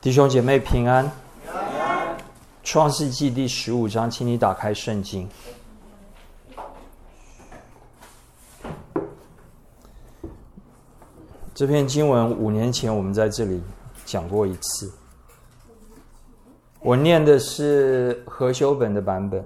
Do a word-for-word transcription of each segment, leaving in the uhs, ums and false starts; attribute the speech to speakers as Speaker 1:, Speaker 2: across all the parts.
Speaker 1: 弟兄姐妹平安。创世纪第十五章，请你打开圣经。这篇经文五年前我们在这里讲过一次，我念的是和修本的版本，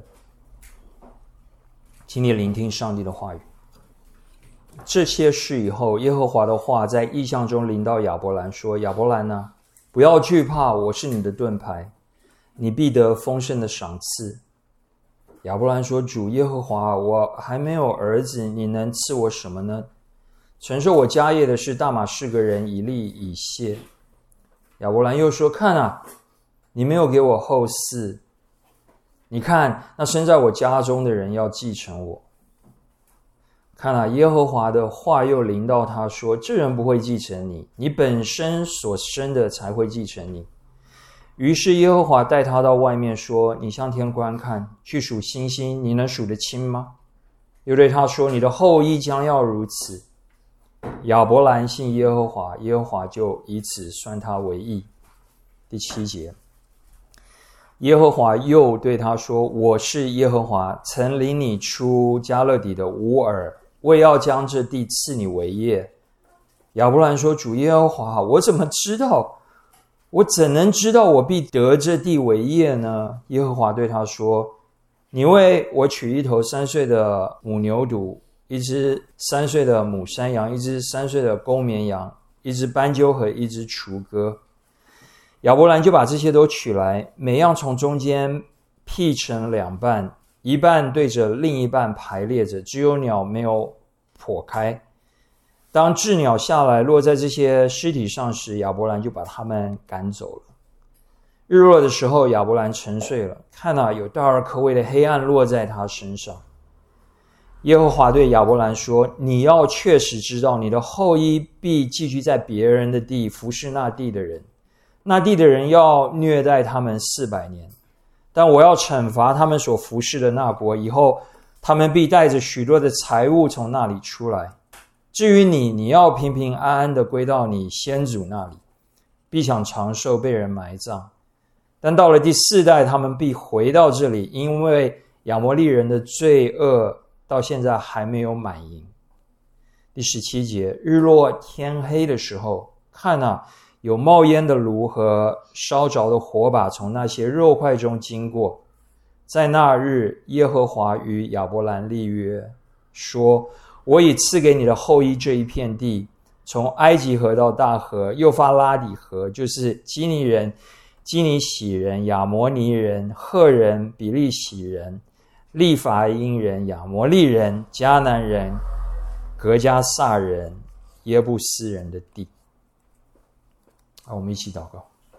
Speaker 1: 请你聆听上帝的话语。这些事以后，耶和华的话在异象中临到亚伯兰说：亚伯兰啊，不要惧怕，我是你的盾牌，你必得丰盛的赏赐。亚伯兰说：主耶和华，我还没有儿子，你能赐我什么呢？承受我家业的是大马士革人以利以谢。亚伯兰又说：看啊，你没有给我后嗣，你看那生在我家中的人要继承我。看啊，耶和华的话又临到他说：这人不会继承你，你本身所生的才会继承你。于是耶和华带他到外面说：你向天观看，去数星星，你能数得清吗？又对他说：你的后裔将要如此。亚伯兰信耶和华，耶和华就以此算他为义。第七节，耶和华又对他说：我是耶和华，曾领你出迦勒底的乌尔，为要将这地赐你为业。亚伯兰说：主耶和华，我怎么知道？我怎能知道我必得这地为业呢？耶和华对他说：你为我取一头三岁的母牛犊，一只三岁的母山羊，一只三岁的公绵羊，一只斑鸠和一只雏鸽。亚伯兰就把这些都取来，每样从中间劈成两半，一半对着另一半排列着，只有鸟没有剖开。当鸷鸟下来落在这些尸体上时，亚伯兰就把他们赶走了。日落的时候，亚伯兰沉睡了，看啊，有大而可畏的黑暗落在他身上。耶和华对亚伯兰说：你要确实知道，你的后裔必寄居在别人的地，服侍那地的人，那地的人要虐待他们四百年，但我要惩罚他们所服侍的那国，以后他们必带着许多的财物从那里出来。至于你，你要平平安安的归到你先祖那里，必享长寿，被人埋葬。但到了第四代，他们必回到这里，因为亚摩利人的罪恶到现在还没有满盈。第十七节，日落天黑的时候，看啊，有冒烟的炉和烧着的火把从那些肉块中经过。在那日，耶和华与亚伯兰立约，说：我已赐给你的后裔这一片地，从埃及河到大河，幼发拉底河，就是基尼人、基尼喜人、亚摩尼人、赫人、比利洗人、利法因人、亚摩利人、迦南人、革迦撒人、耶布斯人的地。好，我们一起祷告。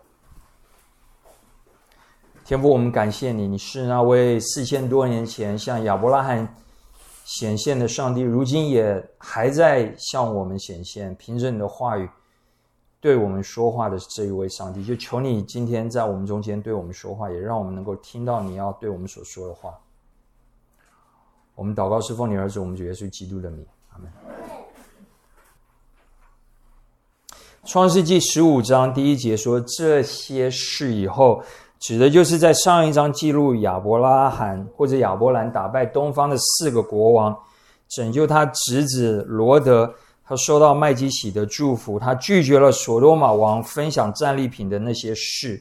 Speaker 1: 天父，我们感谢你，你是那位四千多年前向亚伯拉罕显现的上帝，如今也还在向我们显现，凭着你的话语对我们说话的这一位上帝，就求你今天在我们中间对我们说话，也让我们能够听到你要对我们所说的话。我们祷告是奉你儿子我们主耶稣基督的名，阿们。创世纪十五章第一节说，这些事以后，指的就是在上一章记录亚伯拉罕或者亚伯兰打败东方的四个国王，拯救他侄子罗德，他收到麦基洗的祝福，他拒绝了所多玛王分享战利品的那些事。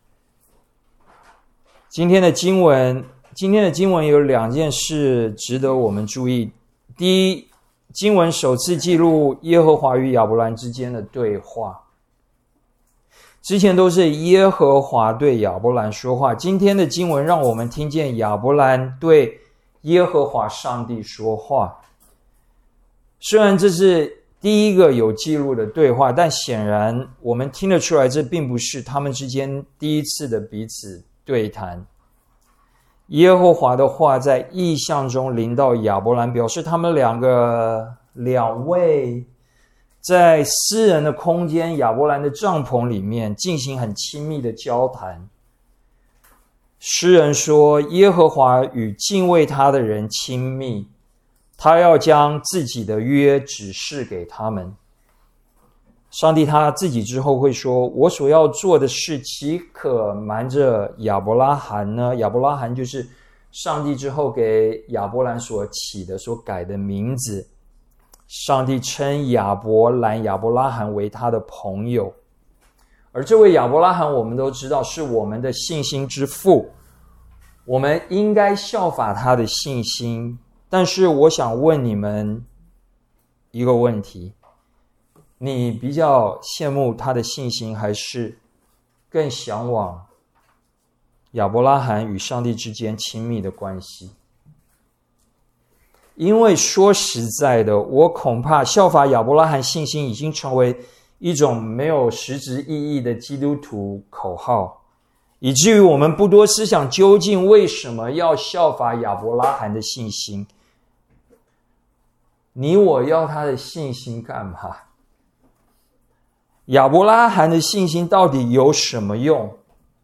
Speaker 1: 今天的经文今天的经文有两件事值得我们注意。第一，经文首次记录耶和华与亚伯兰之间的对话，之前都是耶和华对亚伯兰说话，今天的经文让我们听见亚伯兰对耶和华上帝说话。虽然这是第一个有记录的对话，但显然我们听得出来，这并不是他们之间第一次的彼此对谈。耶和华的话在异象中临到亚伯兰，表示他们两个两位在私人的空间亚伯兰的帐篷里面进行很亲密的交谈。诗人说，耶和华与敬畏他的人亲密，他要将自己的约指示给他们。 上帝他自己之后会说，我所要做的事岂可瞒着亚伯拉罕呢？亚伯拉罕就是上帝之后给亚伯兰所起的所改的名字。上帝称亚伯兰亚伯拉罕为他的朋友，而这位亚伯拉罕我们都知道是我们的信心之父，我们应该效法他的信心。但是我想问你们一个问题，你比较羡慕他的信心，还是更向往亚伯拉罕与上帝之间亲密的关系？因为说实在的，我恐怕效法亚伯拉罕信心已经成为一种没有实质意义的基督徒口号，以至于我们不多思想究竟为什么要效法亚伯拉罕的信心。你我要他的信心干嘛？亚伯拉罕的信心到底有什么用？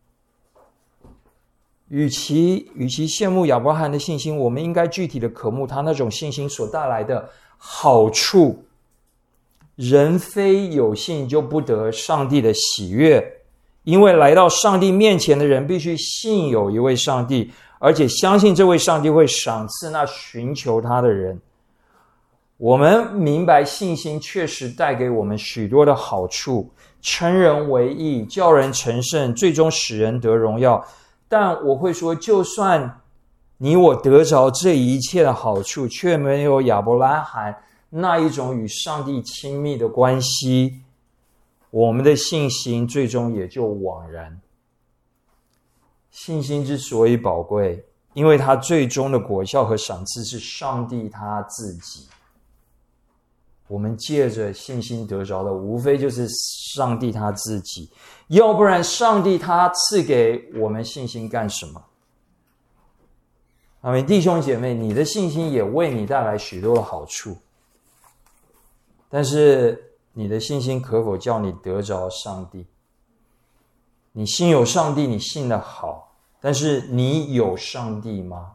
Speaker 1: 与其与其羡慕亚伯拉罕的信心，我们应该具体的渴慕他那种信心所带来的好处。人非有信就不得上帝的喜悦，因为来到上帝面前的人必须信有一位上帝，而且相信这位上帝会赏赐那寻求他的人。我们明白信心确实带给我们许多的好处，称人为义，叫人成圣，最终使人得荣耀。但我会说，就算你我得着这一切的好处，却没有亚伯拉罕那一种与上帝亲密的关系，我们的信心最终也就枉然。信心之所以宝贵，因为它最终的果效和赏赐是上帝他自己。我们借着信心得着的，无非就是上帝他自己，要不然上帝他赐给我们信心干什么？阿们，弟兄姐妹，你的信心也为你带来许多的好处，但是你的信心可否叫你得着上帝？你信有上帝，你信得好，但是你有上帝吗？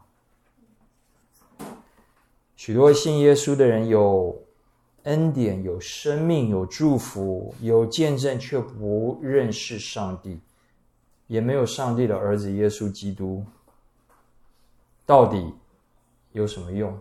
Speaker 1: 许多信耶稣的人有恩典，有生命，有祝福，有见证，却不认识上帝，也没有上帝的儿子耶稣基督，到底有什么用？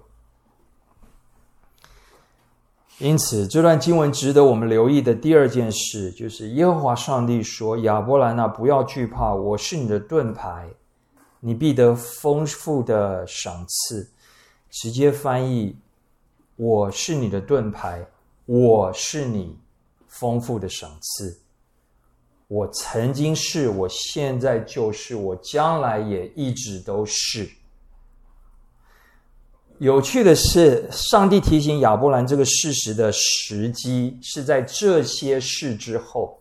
Speaker 1: 因此这段经文值得我们留意的第二件事，就是耶和华上帝说，亚伯兰啊，不要惧怕，我是你的盾牌，你必得丰富的赏赐。直接翻译，我是你的盾牌，我是你丰富的赏赐。我曾经是，我现在就是，我将来也一直都是。有趣的是，上帝提醒亚伯兰这个事实的时机是在这些事之后。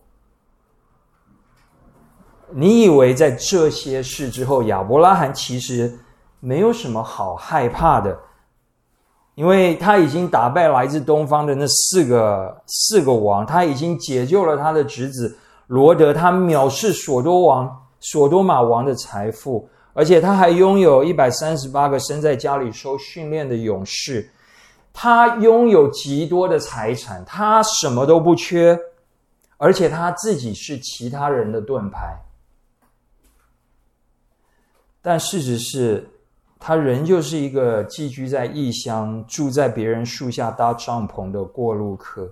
Speaker 1: 你以为在这些事之后，亚伯拉罕其实没有什么好害怕的，因为他已经打败来自东方的那四个四个王，他已经解救了他的侄子罗德，他藐视所多王所多玛王的财富，而且他还拥有一百三十八个生在家里受训练的勇士，他拥有极多的财产，他什么都不缺，而且他自己是其他人的盾牌。但事实是，他仍旧是一个寄居在异乡，住在别人树下搭帐篷的过路客。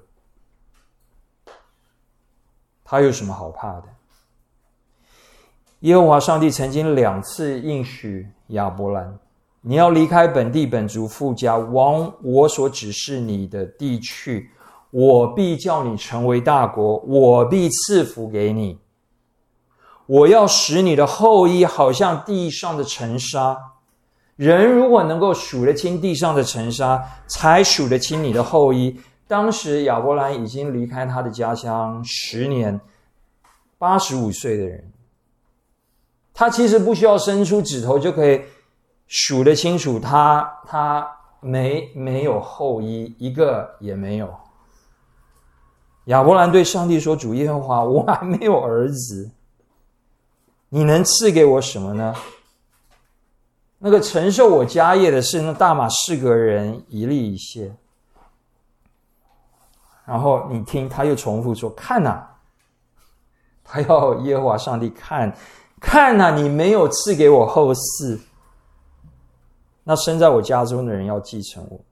Speaker 1: 他有什么好怕的？耶和华上帝曾经两次应许亚伯兰，你要离开本地本族父家，往我所指示你的地去，我必叫你成为大国，我必赐福给你。我要使你的后裔好像地上的尘沙，人如果能够数得清地上的尘沙，才数得清你的后裔。当时亚伯兰已经离开他的家乡十年，八十五岁的人，他其实不需要伸出指头就可以数得清楚他他没没有后裔，一个也没有。亚伯兰对上帝说，主耶和华，我还没有儿子，你能赐给我什么呢？那个承受我家业的是那大马士革人以利以谢。 然后你听，他又重复说：“看哪！”他要耶和华上帝看，看哪！你没有赐给我后嗣，那生在我家中的人要继承我。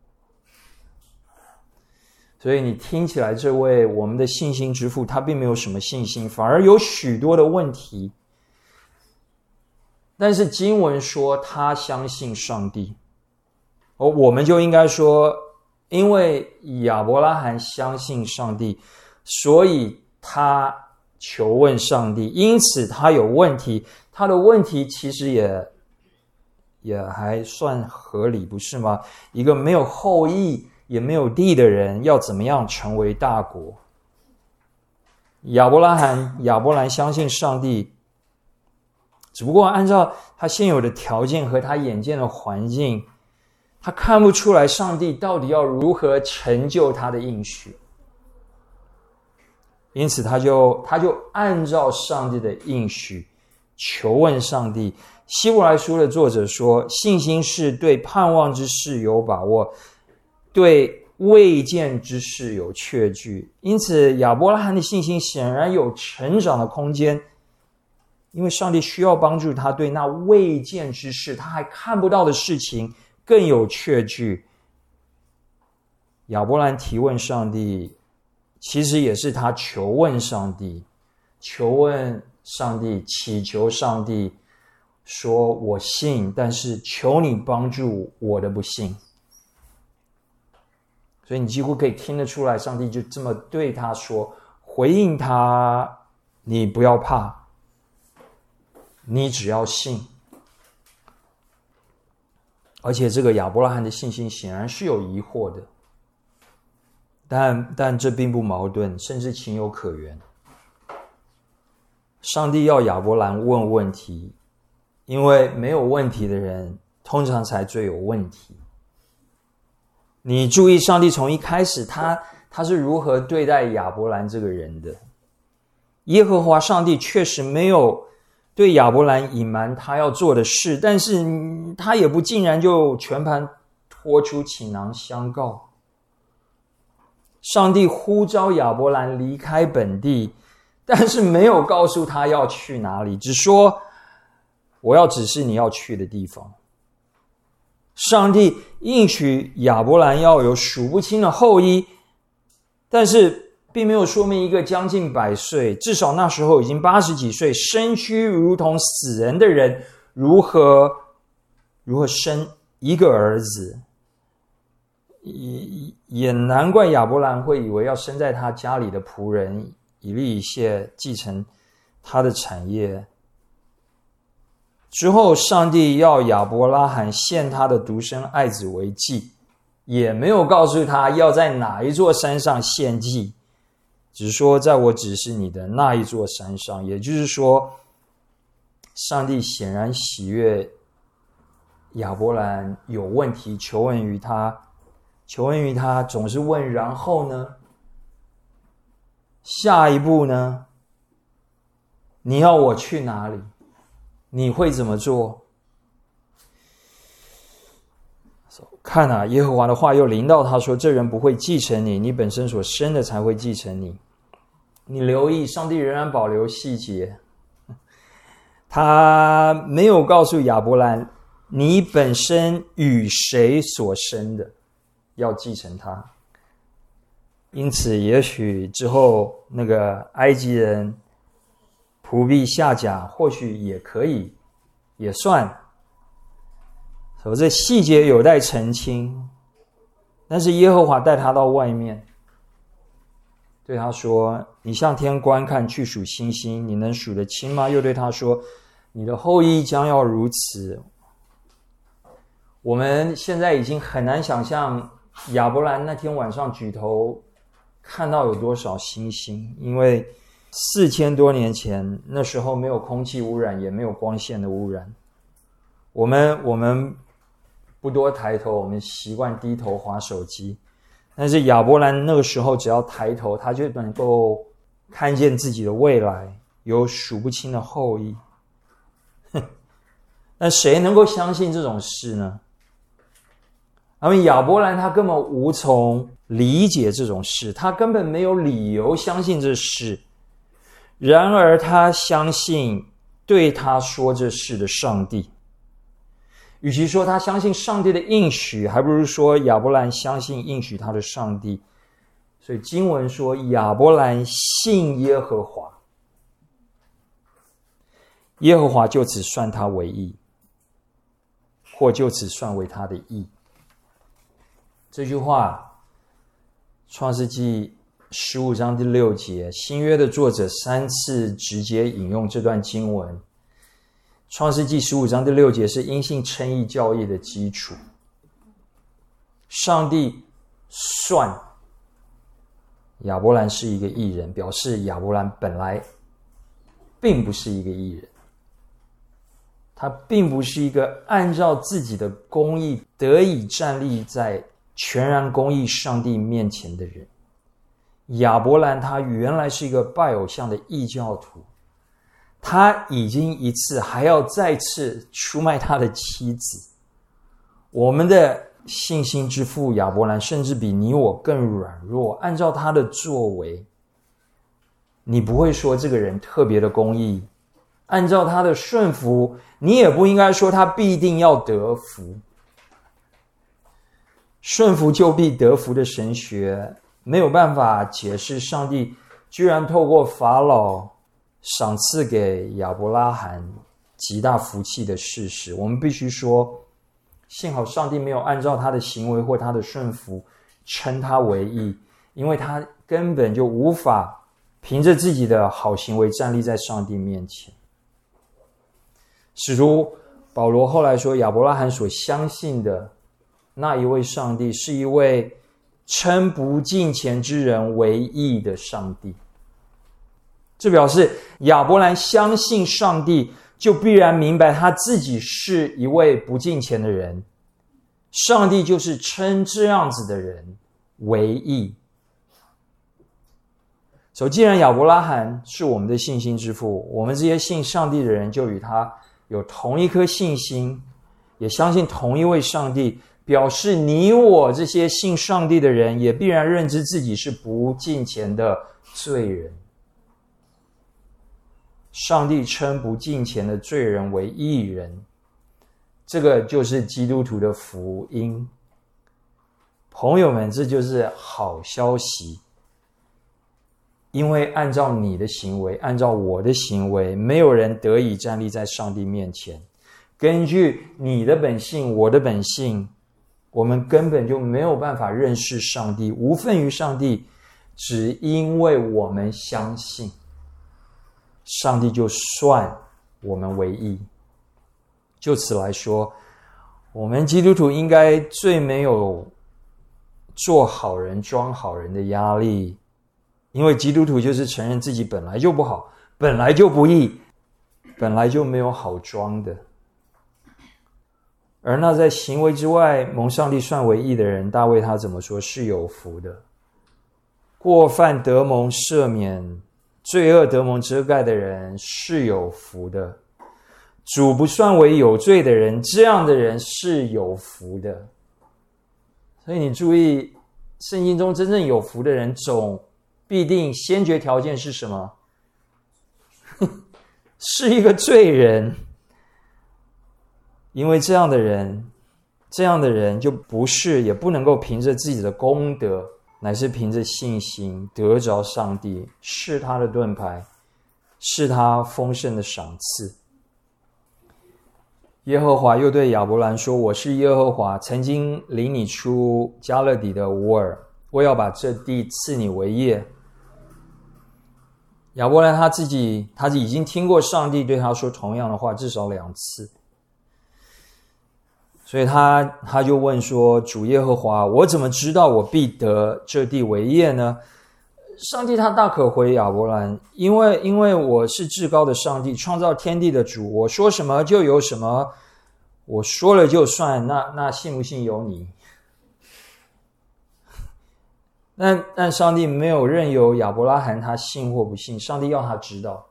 Speaker 1: 所以你听起来，这位我们的信心之父，他并没有什么信心，反而有许多的问题。但是经文说他相信上帝，哦，我们就应该说，因为亚伯拉罕相信上帝，所以他求问上帝，因此他有问题。他的问题其实也也还算合理，不是吗？一个没有后裔也没有地的人，要怎么样成为大国？亚伯拉罕、亚伯兰相信上帝，只不过按照他现有的条件和他眼见的环境，他看不出来上帝到底要如何成就他的应许。因此他就他就按照上帝的应许求问上帝。希伯来书的作者说，信心是对盼望之事有把握，对未见之事有确据。因此亚伯拉罕的信心显然有成长的空间，因为上帝需要帮助他对那未见之事，他还看不到的事情更有确据。亚伯兰提问上帝，其实也是他求问上帝，求问上帝，祈求上帝说，我信，但是求你帮助我的不信。所以你几乎可以听得出来，上帝就这么对他说，回应他，你不要怕，你只要信。而且这个亚伯拉罕的信心显然是有疑惑的，但但这并不矛盾，甚至情有可原。上帝要亚伯兰问问题，因为没有问题的人通常才最有问题。你注意上帝从一开始他他是如何对待亚伯兰这个人的。耶和华上帝确实没有对亚伯兰隐瞒他要做的事，但是他也不竟然就全盘托出倾囊相告。上帝呼召亚伯兰离开本地，但是没有告诉他要去哪里，只说我要指示你要去的地方。上帝应许亚伯兰要有数不清的后裔，但是并没有说明一个将近百岁，至少那时候已经八十几岁，身躯如同死人的人，如何如何生一个儿子。也也难怪亚伯兰会以为要生在他家里的仆人以利以谢继承他的产业。之后上帝要亚伯拉罕献他的独生爱子为祭，也没有告诉他要在哪一座山上献祭，只说在我指示你的那一座山上。也就是说，上帝显然喜悦亚伯兰有问题，求问于他求问于他总是问，然后呢？下一步呢？你要我去哪里？你会怎么做？看啊，耶和华的话又临到他说，这人不会继承你，你本身所生的才会继承你。你留意，上帝仍然保留细节，他没有告诉亚伯兰，你本身与谁所生的要继承他。因此也许之后那个埃及人仆婢夏甲或许也可以也算，所以这细节有待澄清。但是耶和华带他到外面，对他说，你向天观看，去数星星，你能数得清吗？又对他说，你的后裔将要如此。我们现在已经很难想象亚伯兰那天晚上举头看到有多少星星，因为四千多年前，那时候没有空气污染，也没有光线的污染。我们我们不多抬头，我们习惯低头滑手机。但是亚伯兰那个时候只要抬头，他就能够看见自己的未来，有数不清的后裔。但谁能够相信这种事呢？因为亚伯兰他根本无从理解这种事，他根本没有理由相信这事。然而他相信对他说这事的上帝。与其说他相信上帝的应许，还不如说亚伯兰相信应许他的上帝。所以经文说亚伯兰信耶和华，耶和华就此算他为义，或就此算为他的义。这句话创世纪十五章第六节，新约的作者三次直接引用这段经文。创世纪十五章第六节是因信称义教义的基础。上帝算亚伯兰是一个义人，表示亚伯兰本来并不是一个义人，他并不是一个按照自己的公义得以站立在全然公义上帝面前的人。亚伯兰他原来是一个拜偶像的异教徒，他已经一次还要再次出卖他的妻子。我们的信心之父亚伯兰甚至比你我更软弱，按照他的作为，你不会说这个人特别的公义，按照他的顺服，你也不应该说他必定要得福。顺服就必得福的神学没有办法解释上帝居然透过法老赏赐给亚伯拉罕极大福气的事实。我们必须说，幸好上帝没有按照他的行为或他的顺服称他为义，因为他根本就无法凭着自己的好行为站立在上帝面前。使徒保罗后来说，亚伯拉罕所相信的那一位上帝是一位称不敬虔之人为义的上帝。这表示亚伯兰相信上帝，就必然明白他自己是一位不敬虔的人，上帝就是称这样子的人为义。所以既然亚伯拉罕是我们的信心之父，我们这些信上帝的人就与他有同一颗信心，也相信同一位上帝，表示你我这些信上帝的人也必然认知自己是不敬虔的罪人。上帝称不敬虔的罪人为义人，这个就是基督徒的福音。朋友们，这就是好消息。因为按照你的行为，按照我的行为，没有人得以站立在上帝面前。根据你的本性，我的本性，我们根本就没有办法认识上帝，无份于上帝，只因为我们相信，上帝就算我们为义。就此来说，我们基督徒应该最没有做好人装好人的压力，因为基督徒就是承认自己本来就不好，本来就不义，本来就没有好装的。而那在行为之外蒙上帝算为义的人，大卫他怎么说？是有福的。过犯得蒙赦免，罪恶得蒙遮盖的人是有福的。主不算为有罪的人，这样的人是有福的。所以你注意，圣经中真正有福的人，总必定先决条件是什么？是一个罪人。因为这样的人，这样的人就不是，也不能够凭着自己的功德，乃是凭着信心得着上帝，是他的盾牌，是他丰盛的赏赐。耶和华又对亚伯兰说，我是耶和华，曾经领你出迦勒底的乌尔，我要把这地赐你为业。亚伯兰他自己他已经听过上帝对他说同样的话至少两次，所以他他就问说，主耶和华，我怎么知道我必得这地为业呢？上帝他大可回亚伯兰，因为因为我是至高的上帝，创造天地的主，我说什么就有什么，我说了就算，那那信不信由你。但但上帝没有任由亚伯拉罕他信或不信，上帝要他知道。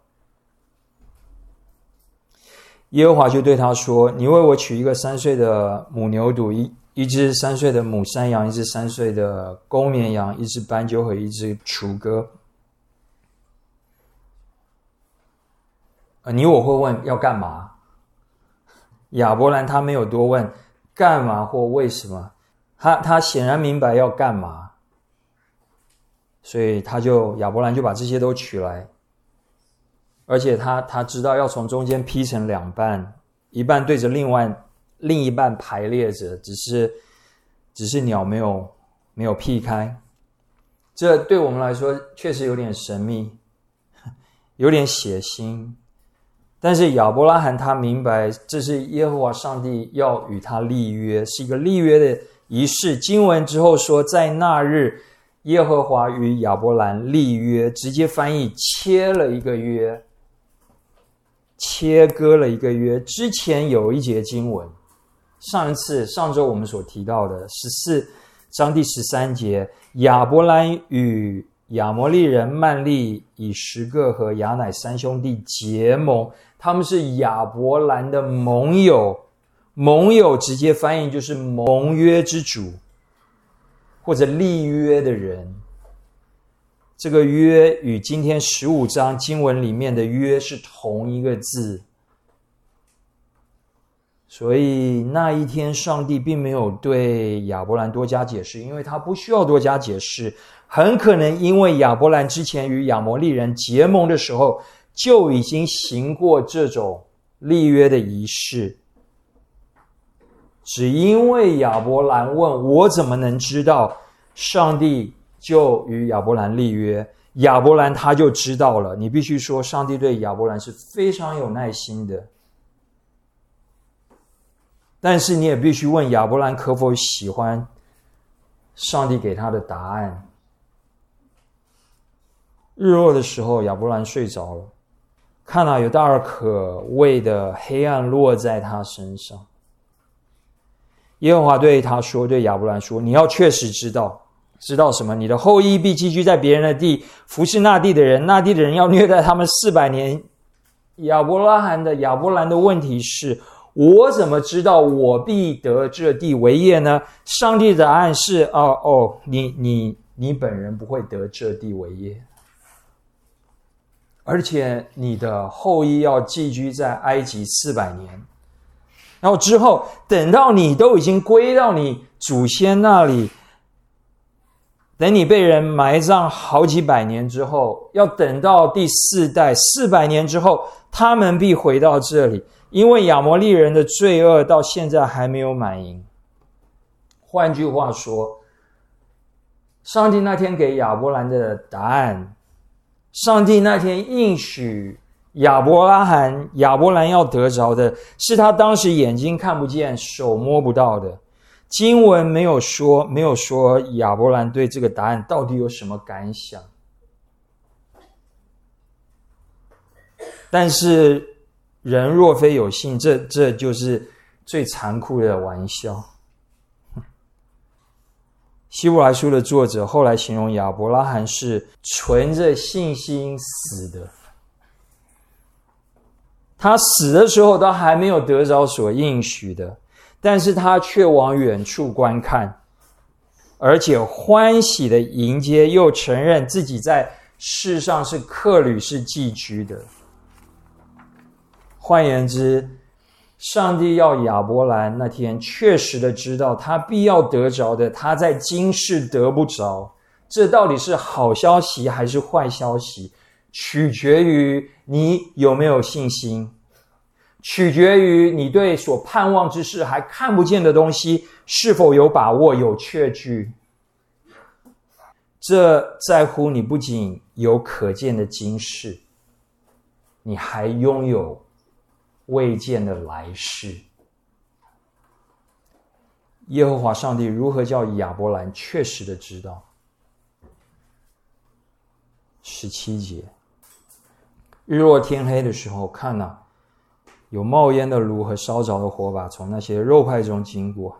Speaker 1: 耶和华就对他说，你为我取一个三岁的母牛犊，一一只三岁的母山羊，一只三岁的公绵羊，一只斑鸠和一只雏鸽。你我会问要干嘛？亚伯兰他没有多问干嘛或为什么，他他显然明白要干嘛，所以他就亚伯兰就把这些都取来，而且他他知道要从中间劈成两半，一半对着另外另一半排列着，只是只是鸟没有没有劈开。这对我们来说确实有点神秘，有点血腥。但是亚伯拉罕他明白，这是耶和华上帝要与他立约，是一个立约的仪式。经文之后说，在那日耶和华与亚伯兰立约，直接翻译切了一个约，切割了一个约。之前有一节经文，上一次上周我们所提到的十四章第十三节，亚伯兰与亚摩利人曼利、以实各和亚乃三兄弟结盟，他们是亚伯兰的盟友。盟友直接翻译就是盟约之主，或者立约的人。这个约与今天十五章经文里面的约是同一个字，所以那一天上帝并没有对亚伯兰多加解释，因为他不需要多加解释。很可能因为亚伯兰之前与亚摩利人结盟的时候就已经行过这种立约的仪式，只因为亚伯兰问我怎么能知道，上帝就与亚伯兰立约，亚伯兰他就知道了。你必须说上帝对亚伯兰是非常有耐心的，但是你也必须问亚伯兰可否喜欢上帝给他的答案。日落的时候，亚伯兰睡着了，看到有大而可畏的黑暗落在他身上。耶和华对他说，对亚伯兰说，你要确实知道，知道什么？你的后裔必寄居在别人的地，服侍那地的人，那地的人要虐待他们四百年。亚伯拉罕的亚伯兰的问题是，我怎么知道我必得这地为业呢？上帝的答案是，哦哦，你你你本人不会得这地为业，而且你的后裔要寄居在埃及四百年。然后之后等到你都已经归到你祖先那里，等你被人埋葬好几百年之后，要等到第四代四百年之后，他们必回到这里，因为亚摩利人的罪恶到现在还没有满盈。换句话说，上帝那天给亚伯兰的答案，上帝那天应许亚伯拉罕亚伯兰要得着的，是他当时眼睛看不见手摸不到的。经文没有说没有说亚伯兰对这个答案到底有什么感想，但是人若非有信，这这就是最残酷的玩笑。希伯来书的作者后来形容亚伯拉罕是存着信心死的，他死的时候都还没有得着所应许的，但是他却往远处观看，而且欢喜的迎接，又承认自己在世上是客旅，是寄居的。换言之，上帝要亚伯兰那天确实的知道他必要得着的，他在今世得不着。这到底是好消息还是坏消息，取决于你有没有信心，取决于你对所盼望之事还看不见的东西是否有把握，有确据。这在乎你不仅有可见的今世，你还拥有未见的来世。耶和华上帝如何叫亚伯兰确实的知道？十七节，日落天黑的时候，看啊，有冒烟的炉和烧着的火把从那些肉块中经过。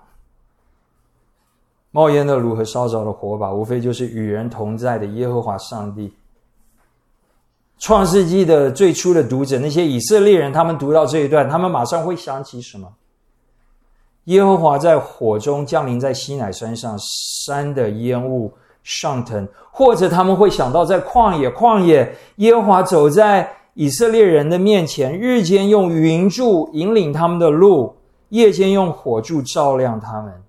Speaker 1: 冒烟的炉和烧着的火把，无非就是与人同在的耶和华上帝。创世纪的最初的读者，那些以色列人，他们读到这一段，他们马上会想起什么？ 耶和华在火中降临在西乃山上，山的烟雾上腾。或者他们会想到在旷野，旷野耶和华走在以色列人的面前，日间用云柱引领他们的路，夜间用火柱照亮他们。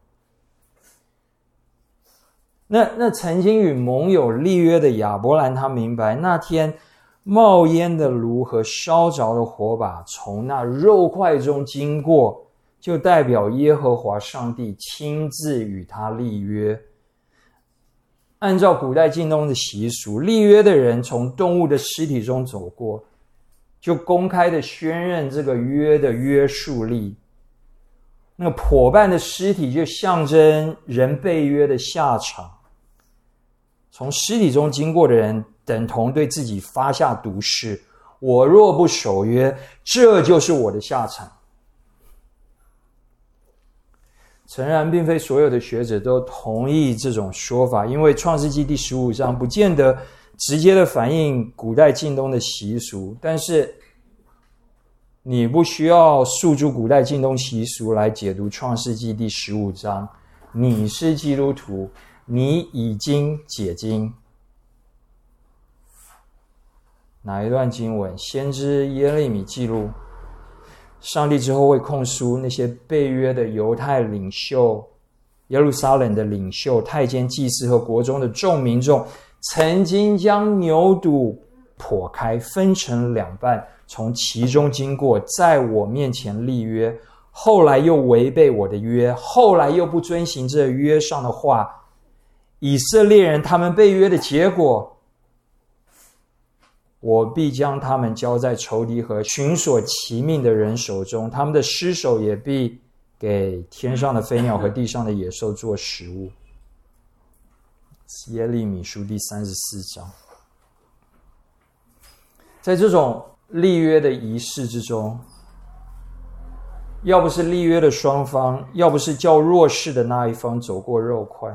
Speaker 1: 那那曾经与盟友立约的亚伯兰，他明白那天冒烟的炉和烧着的火把从那肉块中经过，就代表耶和华上帝亲自与他立约。按照古代近东的习俗，立约的人从动物的尸体中走过，就公开的宣认这个约的约束力。那个伙伴的尸体就象征人被约的下场。从尸体中经过的人，等同对自己发下毒誓：我若不守约，这就是我的下场。诚然，并非所有的学者都同意这种说法，因为创世纪第十五章不见得直接的反映古代近东的习俗，但是你不需要诉诸古代近东习俗来解读创世纪第十五章。你是基督徒，你已经解经。哪一段经文？先知耶利米记录上帝之后会控诉那些被约的犹太领袖、耶路撒冷的领袖、太监、祭司和国中的众民众，曾经将牛犊剖开，分成两半，从其中经过，在我面前立约，后来又违背我的约，后来又不遵行这约上的话。以色列人他们被约的结果，我必将他们交在仇敌和寻索其命的人手中，他们的尸首也必给天上的飞鸟和地上的野兽做食物。耶利米书第三十四章。在这种立约的仪式之中，要不是立约的双方，要不是较弱势的那一方走过肉块。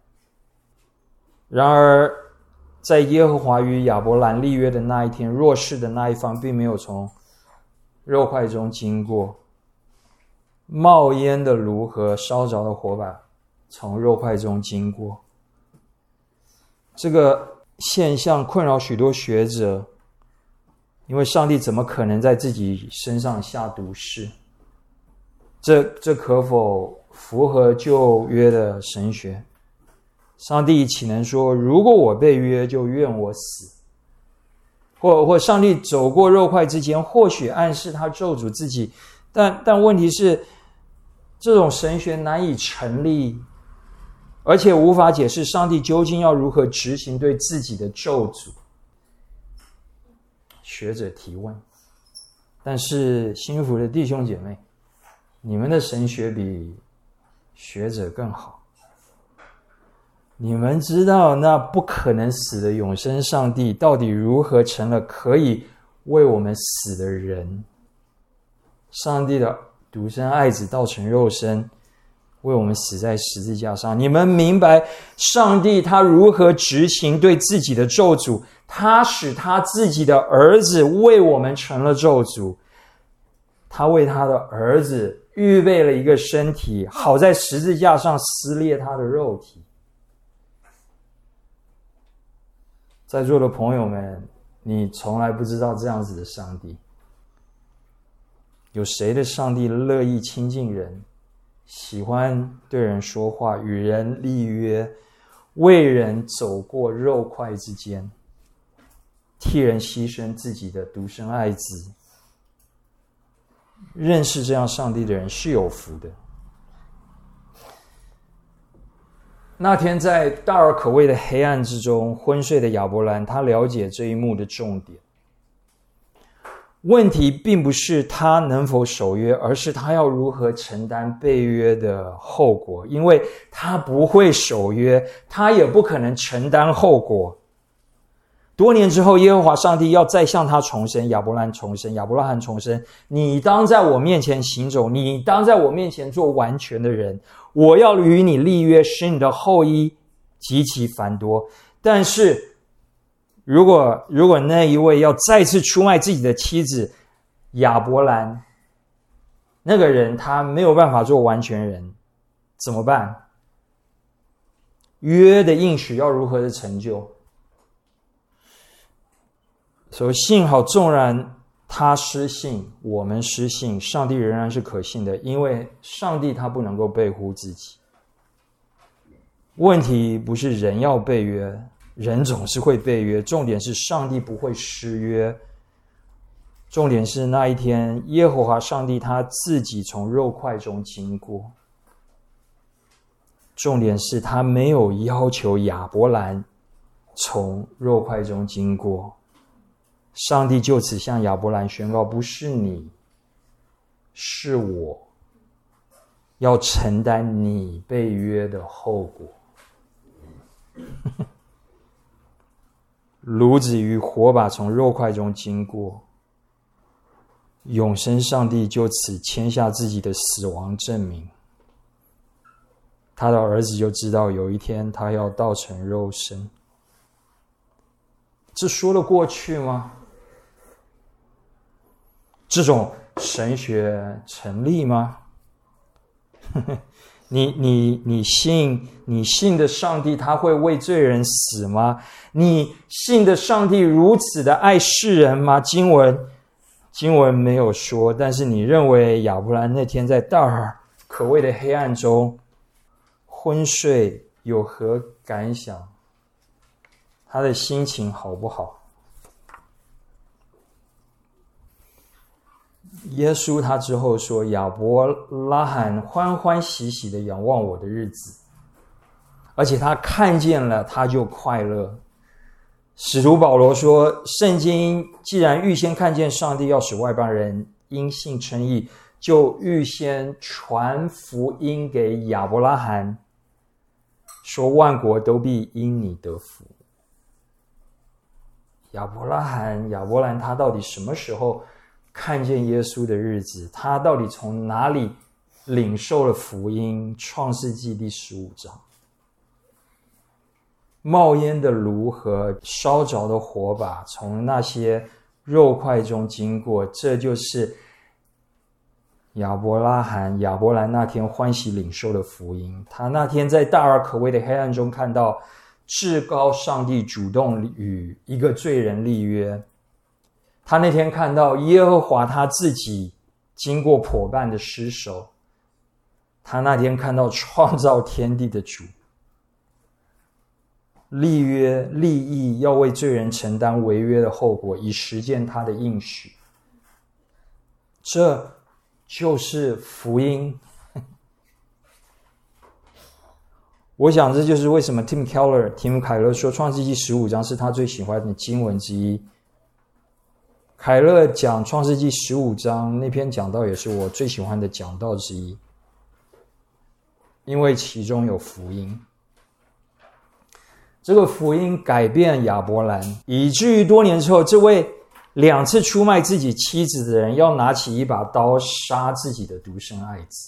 Speaker 1: 然而在耶和华与亚伯兰立约的那一天，弱势的那一方并没有从肉块中经过，冒烟的炉和烧着的火把从肉块中经过。这个现象困扰许多学者，因为上帝怎么可能在自己身上下毒誓？这这可否符合旧约的神学？上帝岂能说，如果我被约，就愿我死？或或上帝走过肉块之间，或许暗示他咒诅自己，但但问题是，这种神学难以成立，而且无法解释上帝究竟要如何执行对自己的咒诅。学者提问。但是幸福的弟兄姐妹，你们的神学比学者更好。你们知道那不可能死的永生上帝到底如何成了可以为我们死的人？上帝的独生爱子道成肉身，为我们死在十字架上。你们明白上帝他如何执行对自己的咒诅？他使他自己的儿子为我们成了咒诅。他为他的儿子预备了一个身体，好在十字架上撕裂他的肉体。在座的朋友们，你从来不知道这样子的上帝。有谁的上帝乐意亲近人，喜欢对人说话，与人立约，为人走过肉块之间，替人牺牲自己的独生爱子？认识这样上帝的人是有福的。那天在大而可畏的黑暗之中昏睡的亚伯兰，他了解这一幕的重点。问题并不是他能否守约，而是他要如何承担被约的后果。因为他不会守约，他也不可能承担后果。多年之后，耶和华上帝要再向他重申，亚伯兰重申，亚伯拉罕重申，你当在我面前行走，你当在我面前做完全的人，我要与你立约，使你的后裔极其繁多。但是如果如果那一位要再次出卖自己的妻子，亚伯兰那个人他没有办法做完全人，怎么办？约的应许要如何的成就？所以幸好纵然他失信，我们失信，上帝仍然是可信的，因为上帝他不能够背乎自己。问题不是人要背约，人总是会背约，重点是上帝不会失约。重点是那一天耶和华上帝他自己从肉块中经过，重点是他没有要求亚伯兰从肉块中经过。上帝就此向亚伯兰宣告，不是你，是我要承担你被约的后果。炉子与火把从肉块中经过，永生上帝就此签下自己的死亡证明。他的儿子就知道有一天他要道成肉身。这说得过去吗？这种神学成立吗？你你你信你信的上帝他会为罪人死吗？你信的上帝如此的爱世人吗？经文经文没有说，但是你认为亚伯兰那天在大尔可畏的黑暗中昏睡有何感想？他的心情好不好？耶稣他之后说，亚伯拉罕欢欢喜喜的仰望我的日子，而且他看见了他就快乐。使徒保罗说，圣经既然预先看见上帝要使外邦人因信称义，就预先传福音给亚伯拉罕，说万国都必因你得福。亚伯拉罕亚伯兰他到底什么时候看见耶稣的日子？他到底从哪里领受了福音？创世纪第十五章，冒烟的炉和烧着的火把从那些肉块中经过，这就是亚伯拉罕亚伯兰那天欢喜领受的福音。他那天在大而可畏的黑暗中看到至高上帝主动与一个罪人立约，他那天看到耶和华他自己经过伙伴的尸首，他那天看到创造天地的主立约立意，要为罪人承担违约的后果，以实践他的应许。这就是福音。我想这就是为什么 Tim Keller 提姆凯勒说创世纪十五章是他最喜欢的经文之一。凯勒讲创世纪十五章那篇讲道也是我最喜欢的讲道之一，因为其中有福音。这个福音改变亚伯兰，以至于多年之后，这位两次出卖自己妻子的人要拿起一把刀杀自己的独生爱子。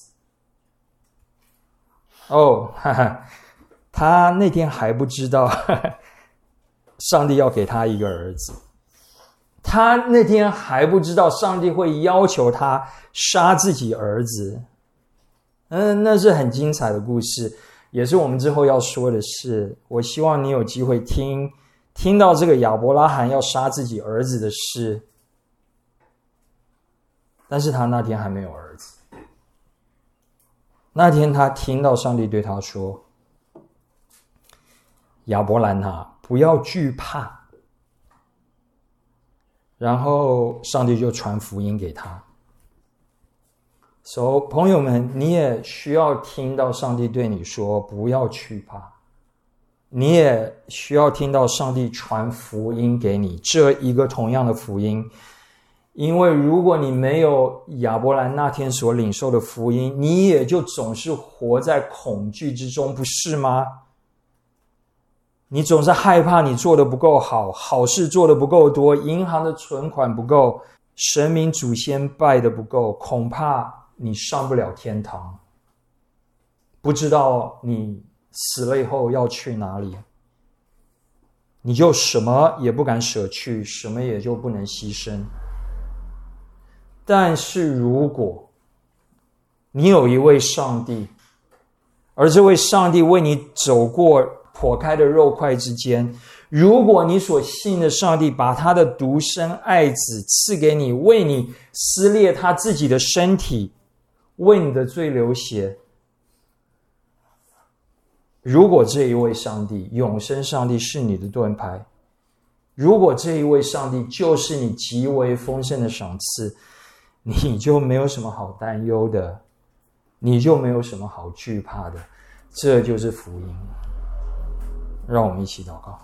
Speaker 1: 哦，哈哈，他那天还不知道哈哈上帝要给他一个儿子，他那天还不知道上帝会要求他杀自己儿子。嗯，那是很精彩的故事，也是我们之后要说的事。我希望你有机会听听到这个亚伯拉罕要杀自己儿子的事，但是他那天还没有儿子。那天他听到上帝对他说，亚伯兰啊，不要惧怕。然后上帝就传福音给他。所以朋友们，你也需要听到上帝对你说不要惧怕，你也需要听到上帝传福音给你，这一个同样的福音。因为如果你没有亚伯兰那天所领受的福音，你也就总是活在恐惧之中，不是吗？你总是害怕你做的不够好，好事做的不够多，银行的存款不够，神明祖先拜的不够，恐怕你上不了天堂，不知道你死了以后要去哪里，你就什么也不敢舍去，什么也就不能牺牲。但是如果你有一位上帝，而这位上帝为你走过破开的肉块之间。如果你所信的上帝把他的独生爱子赐给你，为你撕裂他自己的身体，为你的罪流血，如果这一位上帝，永生上帝是你的盾牌，如果这一位上帝就是你极为丰盛的赏赐，你就没有什么好担忧的，你就没有什么好惧怕的。这就是福音。让我们一起祷告。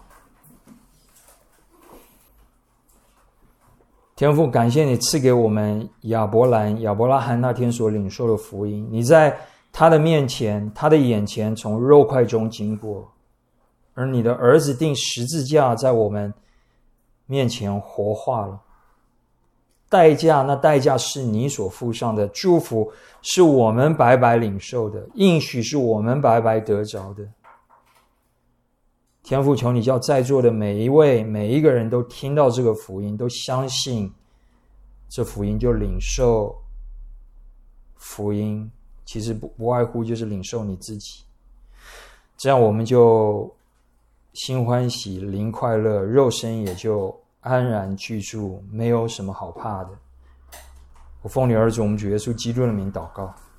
Speaker 1: 天父，感谢你赐给我们亚伯兰、亚伯拉罕那天所领受的福音。你在他的面前，他的眼前从肉块中经过，而你的儿子钉十字架在我们面前活化了。代价，那代价是你所付上的，祝福是我们白白领受的，应许是我们白白得着的。天父，求你叫在座的每一位每一个人都听到这个福音，都相信这福音，就领受福音，其实不不外乎就是领受你自己。这样我们就心欢喜，灵快乐，肉身也就安然居住，没有什么好怕的。我奉你儿子我们主耶稣基督的名祷告。